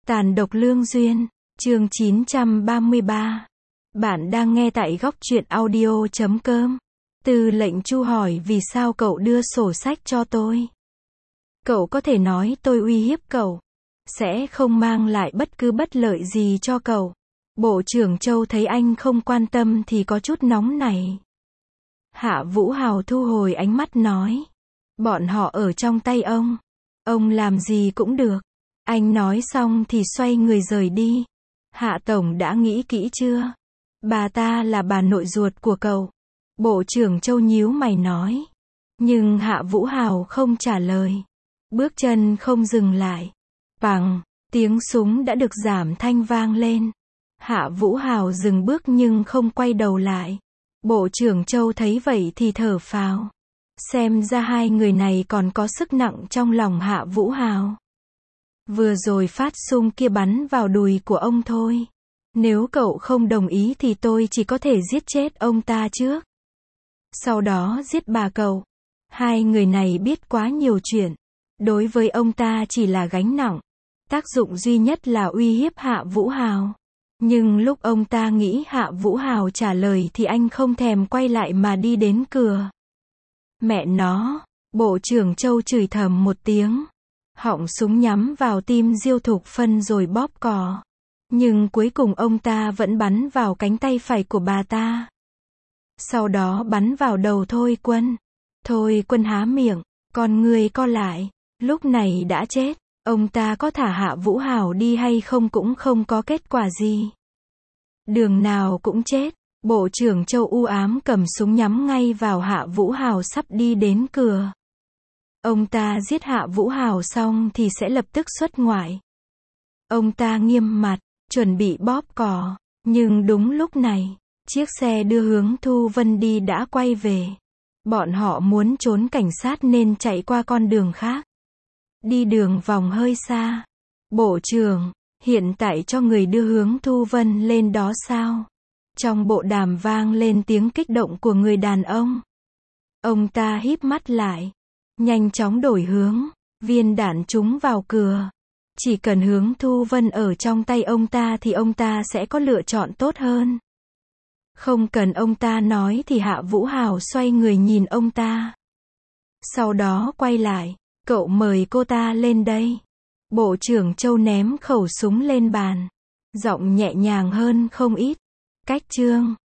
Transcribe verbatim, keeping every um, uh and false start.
Tàn độc lương duyên, chương chín trăm ba mươi ba. Bạn đang nghe tại góc truyện audio chấm com. Tư lệnh Chu hỏi vì sao cậu đưa sổ sách cho tôi. Cậu có thể nói tôi uy hiếp cậu, sẽ không mang lại bất cứ bất lợi gì cho cậu. Bộ trưởng Châu thấy anh không quan tâm thì có chút nóng nảy. Hạ Vũ Hào thu hồi ánh mắt nói. Bọn họ ở trong tay ông. Ông làm gì cũng được. Anh nói xong thì xoay người rời đi. Hạ Tổng đã nghĩ kỹ chưa? Bà ta là bà nội ruột của cậu. Bộ trưởng Châu nhíu mày nói. Nhưng Hạ Vũ Hào không trả lời. Bước chân không dừng lại. Bằng, tiếng súng đã được giảm thanh vang lên. Hạ Vũ Hào dừng bước nhưng không quay đầu lại. Bộ trưởng Châu thấy vậy thì thở phào. Xem ra hai người này còn có sức nặng trong lòng Hạ Vũ Hào. Vừa rồi phát súng kia bắn vào đùi của ông thôi. Nếu cậu không đồng ý thì tôi chỉ có thể giết chết ông ta trước. Sau đó giết bà cậu. Hai người này biết quá nhiều chuyện. Đối với ông ta chỉ là gánh nặng. Tác dụng duy nhất là uy hiếp Hạ Vũ Hào. Nhưng lúc ông ta nghĩ Hạ Vũ Hào trả lời thì anh không thèm quay lại mà đi đến cửa. Mẹ nó, Bộ trưởng Châu chửi thầm một tiếng. Họng súng nhắm vào tim Diêu Thục Phân rồi bóp cò. Nhưng cuối cùng ông ta vẫn bắn vào cánh tay phải của bà ta. Sau đó bắn vào đầu Thôi Quân. Thôi Quân há miệng, con người co lại. Lúc này đã chết. Ông ta có thả Hạ Vũ Hào đi hay không cũng không có kết quả gì. Đường nào cũng chết. Bộ trưởng Châu u ám cầm súng nhắm ngay vào Hạ Vũ Hào sắp đi đến cửa. Ông ta giết Hạ Vũ Hào xong thì sẽ lập tức xuất ngoại. Ông ta nghiêm mặt, chuẩn bị bóp cò. Nhưng đúng lúc này, chiếc xe đưa hướng Thu Vân đi đã quay về. Bọn họ muốn trốn cảnh sát nên chạy qua con đường khác. Đi đường vòng hơi xa. Bộ trưởng, hiện tại cho người đưa hướng Thu Vân lên đó sao? Trong bộ đàm vang lên tiếng kích động của người đàn ông. Ông ta híp mắt lại. Nhanh chóng đổi hướng. Viên đạn trúng vào cửa. Chỉ cần hướng Thu Vân ở trong tay ông ta thì ông ta sẽ có lựa chọn tốt hơn. Không cần ông ta nói thì Hạ Vũ Hào xoay người nhìn ông ta. Sau đó quay lại. Cậu mời cô ta lên đây. Bộ trưởng Châu ném khẩu súng lên bàn. Giọng nhẹ nhàng hơn không ít. Cách chương.